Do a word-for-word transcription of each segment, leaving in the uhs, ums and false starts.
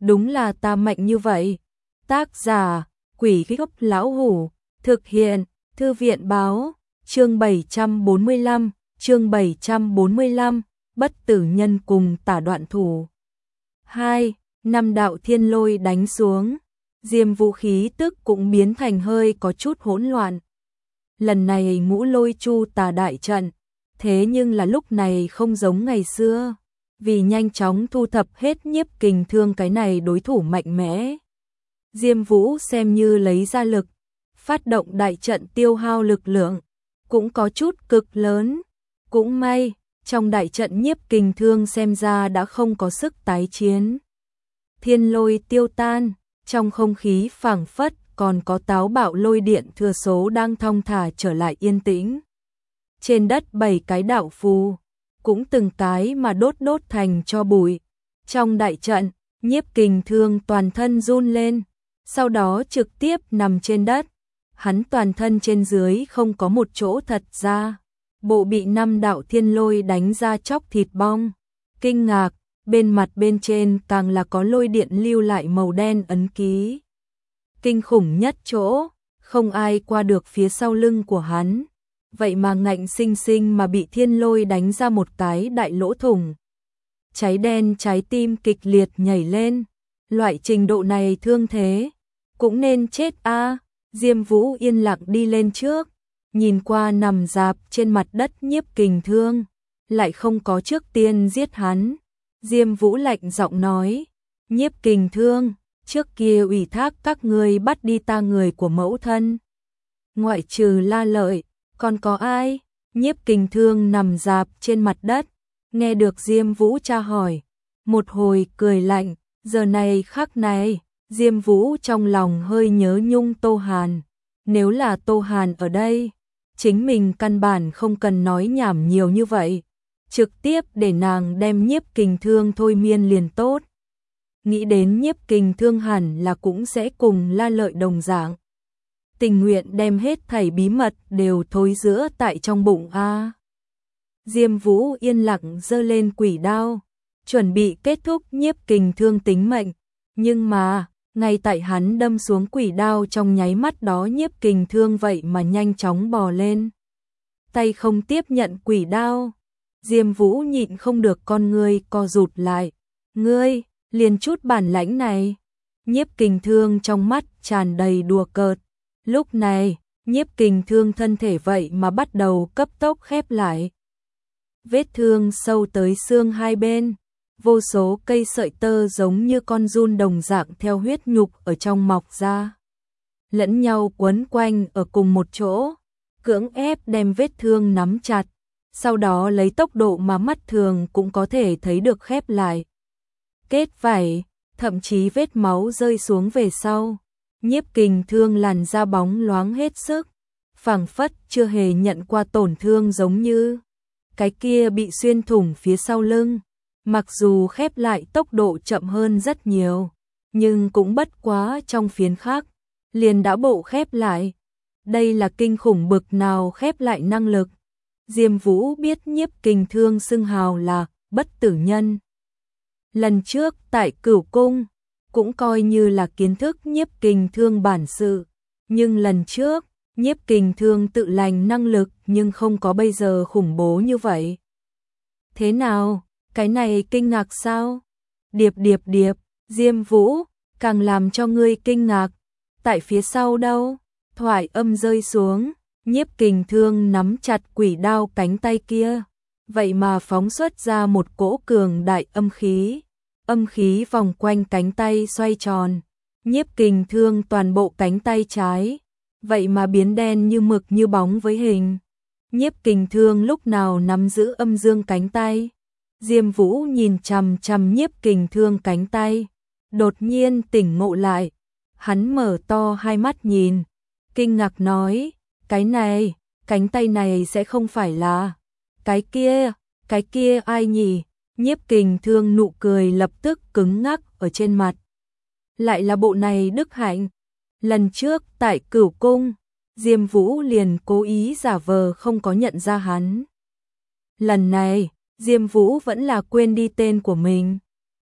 đúng là ta mạnh như vậy. Tác giả, Quỷ Gốc Lão Hủ, thực hiện, Thư viện Báo, chương bảy trăm bốn mươi lăm, chương bảy trăm bốn mươi lăm, bất tử nhân cùng tả đoạn thủ. hai. Năm đạo thiên lôi đánh xuống, Diêm Vũ khí tức cũng biến thành hơi có chút hỗn loạn. Lần này ngũ lôi chu tà đại trận, thế nhưng là lúc này không giống ngày xưa, vì nhanh chóng thu thập hết Nhiếp Kình Thương cái này đối thủ mạnh mẽ. Diêm Vũ xem như lấy ra lực, phát động đại trận tiêu hao lực lượng, cũng có chút cực lớn. Cũng may, trong đại trận Nhiếp Kình Thương xem ra đã không có sức tái chiến. Thiên lôi tiêu tan, trong không khí phảng phất còn có táo bạo lôi điện thừa số đang thong thả trở lại yên tĩnh. Trên đất bảy cái đạo phù, cũng từng cái mà đốt đốt thành cho bụi. Trong đại trận, Nhiếp Kình Thương toàn thân run lên, sau đó trực tiếp nằm trên đất. Hắn toàn thân trên dưới không có một chỗ thật ra, bộ bị năm đạo thiên lôi đánh ra chóc thịt bong. Kinh ngạc, bên mặt bên trên càng là có lôi điện lưu lại màu đen ấn ký. Kinh khủng nhất chỗ, không ai qua được phía sau lưng của hắn, vậy mà ngạnh sinh sinh mà bị thiên lôi đánh ra một cái đại lỗ thủng. Cháy đen trái tim kịch liệt nhảy lên, loại trình độ này thương thế, cũng nên chết a. Diêm Vũ yên lặng đi lên trước, nhìn qua nằm rạp trên mặt đất Nhiếp Kình Thương, lại không có trước tiên giết hắn. Diêm Vũ lạnh giọng nói, Nhiếp Kình Thương, trước kia ủy thác các ngươi bắt đi ta người của mẫu thân. Ngoại trừ La Lợi, còn có ai? Nhiếp Kình Thương nằm rạp trên mặt đất, nghe được Diêm Vũ tra hỏi, một hồi cười lạnh, giờ này khắc này, Diêm Vũ trong lòng hơi nhớ nhung Tô Hàn. Nếu là Tô Hàn ở đây, chính mình căn bản không cần nói nhảm nhiều như vậy, trực tiếp để nàng đem Nhiếp Kình Thương thôi miên liền tốt. Nghĩ đến Nhiếp Kình Thương hẳn là cũng sẽ cùng La Lợi đồng dạng, tình nguyện đem hết thảy bí mật đều thối rữa tại trong bụng a. Diêm Vũ yên lặng giơ lên quỷ đao, chuẩn bị kết thúc Nhiếp Kình Thương tính mệnh, nhưng mà ngay tại hắn đâm xuống quỷ đao trong nháy mắt đó, Nhiếp Kình Thương vậy mà nhanh chóng bò lên, tay không tiếp nhận quỷ đao. Diêm Vũ nhịn không được con ngươi co rụt lại, ngươi, liền chút bản lãnh này. Nhiếp Kình Thương trong mắt tràn đầy đùa cợt. Lúc này, Nhiếp Kình Thương thân thể vậy mà bắt đầu cấp tốc khép lại. Vết thương sâu tới xương hai bên, vô số cây sợi tơ giống như con giun đồng dạng theo huyết nhục ở trong mọc ra, lẫn nhau quấn quanh ở cùng một chỗ, cưỡng ép đem vết thương nắm chặt, sau đó lấy tốc độ mà mắt thường cũng có thể thấy được khép lại. Kết vảy, thậm chí vết máu rơi xuống về sau, Nhiếp Kình Thương làn da bóng loáng hết sức, phảng phất chưa hề nhận qua tổn thương giống như cái kia bị xuyên thủng phía sau lưng. Mặc dù khép lại tốc độ chậm hơn rất nhiều, nhưng cũng bất quá trong phiến khắc, liền đã bộ khép lại. Đây là kinh khủng bực nào khép lại năng lực. Diêm Vũ biết Nhiếp Kình Thương xưng hào là bất tử nhân. Lần trước tại Cửu Cung, cũng coi như là kiến thức Nhiếp Kình Thương bản sự, nhưng lần trước, Nhiếp Kình Thương tự lành năng lực nhưng không có bây giờ khủng bố như vậy. Thế nào? Cái này kinh ngạc sao? Điệp điệp điệp, Diêm Vũ, càng làm cho ngươi kinh ngạc. Tại phía sau đâu? Thoại âm rơi xuống, Nhiếp Kình Thương nắm chặt quỷ đao cánh tay kia, vậy mà phóng xuất ra một cỗ cường đại âm khí. Âm khí vòng quanh cánh tay xoay tròn, Nhiếp Kình Thương toàn bộ cánh tay trái, vậy mà biến đen như mực như bóng với hình. Nhiếp Kình Thương lúc nào nắm giữ âm dương cánh tay? Diêm Vũ nhìn chằm chằm Nhiếp Kình Thương cánh tay, đột nhiên tỉnh ngộ lại. Hắn mở to hai mắt nhìn, kinh ngạc nói, cái này, cánh tay này sẽ không phải là cái kia, cái kia ai nhỉ? Nhiếp Kình Thương nụ cười lập tức cứng ngắc ở trên mặt. Lại là bộ này đức hạnh. Lần trước tại Cửu Cung, Diêm Vũ liền cố ý giả vờ không có nhận ra hắn. Lần này, Diêm Vũ vẫn là quên đi tên của mình.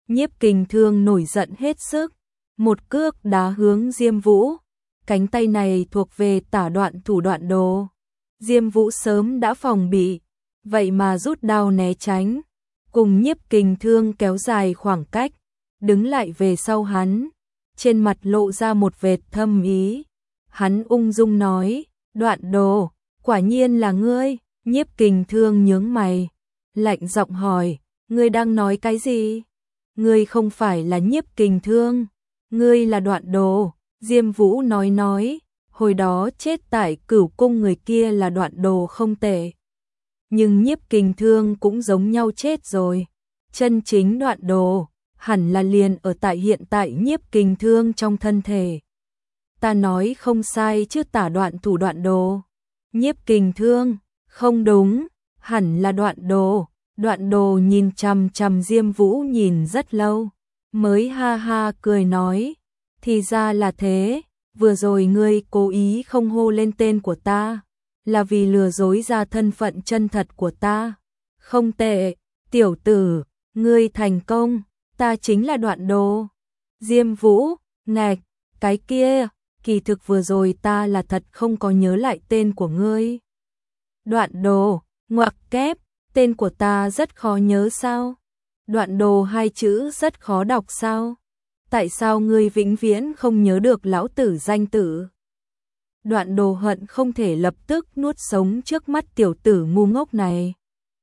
Nhiếp Kình Thương nổi giận hết sức, một cước đá hướng Diêm Vũ. Cánh tay này thuộc về tả đoạn thủ đoạn đồ. Diêm Vũ sớm đã phòng bị, vậy mà rút đao né tránh, cùng Nhiếp Kình Thương kéo dài khoảng cách, đứng lại về sau hắn, trên mặt lộ ra một vệt thâm ý. Hắn ung dung nói, Đoạn Đồ, quả nhiên là ngươi. Nhiếp Kình Thương nhướng mày, lạnh giọng hỏi, ngươi đang nói cái gì? Ngươi không phải là Nhiếp Kình Thương, ngươi là Đoạn Đồ. Diêm Vũ nói nói, hồi đó chết tại Cửu Cung người kia là Đoạn Đồ không tệ. Nhưng Nhiếp Kình Thương cũng giống nhau chết rồi. Chân chính Đoạn Đồ, hẳn là liền ở tại hiện tại Nhiếp Kình Thương trong thân thể. Ta nói không sai chứ tả đoạn thủ Đoạn Đồ. Nhiếp Kình Thương, không đúng, hẳn là Đoạn Đồ. Đoạn Đồ nhìn chằm chằm Diêm Vũ nhìn rất lâu, mới ha ha cười nói, thì ra là thế, vừa rồi ngươi cố ý không hô lên tên của ta, là vì lừa dối ra thân phận chân thật của ta. Không tệ, tiểu tử, ngươi thành công, ta chính là Đoạn Đồ. Diêm Vũ, ngạch, cái kia, kỳ thực vừa rồi ta là thật không có nhớ lại tên của ngươi. Đoạn Đồ, ngoặc kép, tên của ta rất khó nhớ sao? Đoạn Đồ hai chữ rất khó đọc sao? Tại sao ngươi vĩnh viễn không nhớ được lão tử danh tử? Đoạn Đồ hận không thể lập tức nuốt sống trước mắt tiểu tử ngu ngốc này.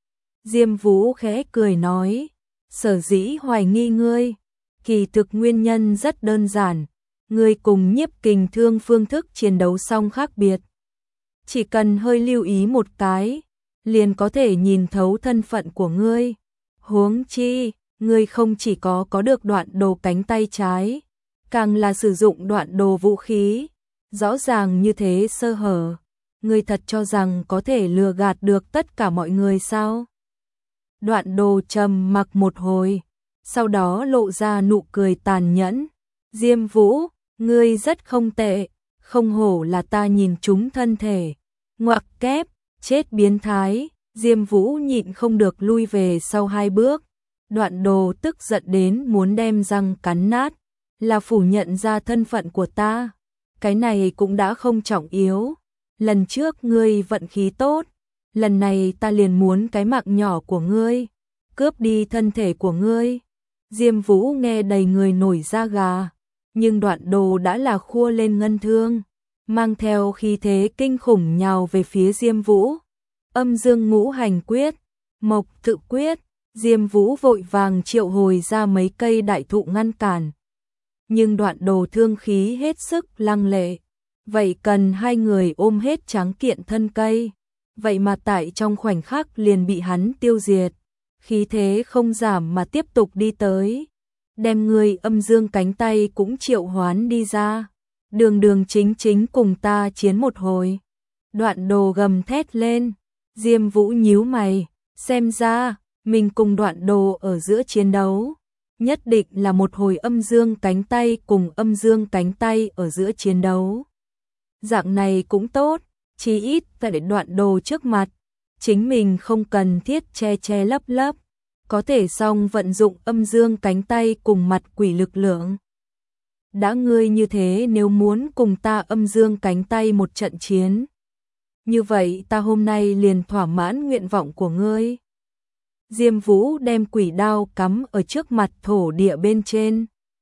Diêm Vũ khẽ cười nói, sở dĩ hoài nghi ngươi, kỳ thực nguyên nhân rất đơn giản, ngươi cùng Nhiếp Kình Thương phương thức chiến đấu song khác biệt. Chỉ cần hơi lưu ý một cái, liền có thể nhìn thấu thân phận của ngươi. Huống chi, ngươi không chỉ có có được Đoạn Đồ cánh tay trái, càng là sử dụng Đoạn Đồ vũ khí, rõ ràng như thế sơ hở, ngươi thật cho rằng có thể lừa gạt được tất cả mọi người sao? Đoạn Đồ trầm mặc một hồi, sau đó lộ ra nụ cười tàn nhẫn. Diêm Vũ, ngươi rất không tệ, không hổ là ta nhìn trúng thân thể. Ngoặc kép, chết biến thái. Diêm Vũ nhịn không được lui về sau hai bước. Đoạn Đồ tức giận đến muốn đem răng cắn nát, là phủ nhận ra thân phận của ta. Cái này cũng đã không trọng yếu. Lần trước ngươi vận khí tốt, lần này ta liền muốn cái mạng nhỏ của ngươi, cướp đi thân thể của ngươi. Diêm Vũ nghe đầy người nổi da gà, nhưng Đoạn Đồ đã là khua lên ngân thương, mang theo khí thế kinh khủng nhào về phía Diêm Vũ. Âm dương ngũ hành quyết, mộc tự quyết, Diêm Vũ vội vàng triệu hồi ra mấy cây đại thụ ngăn cản. Nhưng Đoạn Đồ thương khí hết sức lăng lệ, vậy cần hai người ôm hết tráng kiện thân cây, vậy mà tại trong khoảnh khắc liền bị hắn tiêu diệt. Khí thế không giảm mà tiếp tục đi tới, đem người âm dương cánh tay cũng triệu hoán đi ra, đường đường chính chính cùng ta chiến một hồi. Đoạn Đồ gầm thét lên. Diêm Vũ nhíu mày, xem ra mình cùng Đoạn Đồ ở giữa chiến đấu, nhất định là một hồi âm dương cánh tay cùng âm dương cánh tay ở giữa chiến đấu. Dạng này cũng tốt, chí ít tại để Đoạn Đồ trước mặt, chính mình không cần thiết che che lấp lấp, có thể song vận dụng âm dương cánh tay cùng mặt quỷ lực lượng. Đã ngươi như thế, nếu muốn cùng ta âm dương cánh tay một trận chiến, như vậy ta hôm nay liền thỏa mãn nguyện vọng của ngươi. Diêm Vũ đem quỷ đao cắm ở trước mặt thổ địa bên trên,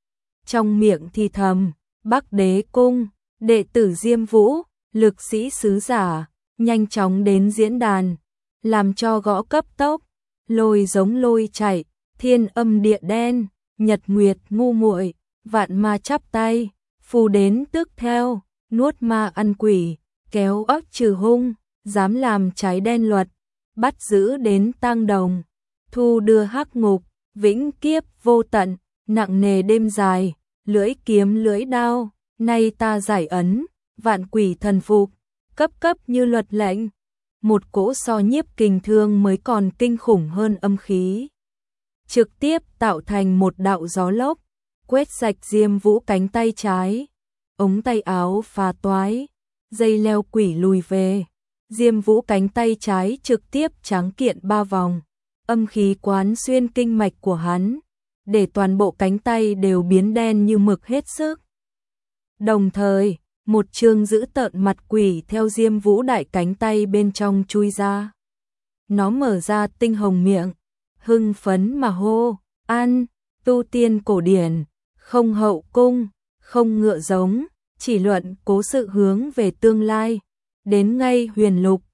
trong miệng thì thầm, Bắc Đế Cung, đệ tử Diêm Vũ, lực sĩ sứ giả, nhanh chóng đến diễn đàn, làm cho gõ cấp tốc, lôi giống lôi chạy, thiên âm địa đen, nhật nguyệt ngu muội, vạn ma chắp tay, phù đến tức theo, nuốt ma ăn quỷ, kéo óc trừ hung, dám làm trái đen luật, bắt giữ đến tang đồng, thu đưa hắc ngục, vĩnh kiếp vô tận, nặng nề đêm dài, lưỡi kiếm lưỡi đao, nay ta giải ấn, vạn quỷ thần phục, cấp cấp như luật lệnh. Một cỗ so Nhiếp Kình Thương mới còn kinh khủng hơn âm khí, trực tiếp tạo thành một đạo gió lốc, quét sạch Diêm Vũ cánh tay trái, ống tay áo phá toái, dây leo quỷ lùi về. Diêm Vũ cánh tay trái trực tiếp tráng kiện ba vòng, âm khí quán xuyên kinh mạch của hắn, để toàn bộ cánh tay đều biến đen như mực hết sức. Đồng thời, một chương dữ tợn mặt quỷ theo Diêm Vũ Đại cánh tay bên trong chui ra. Nó mở ra tinh hồng miệng, hưng phấn mà hô, ăn, tu tiên cổ điển, không hậu cung, không ngựa giống, chỉ luận cố sự hướng về tương lai, đến ngay huyền lục,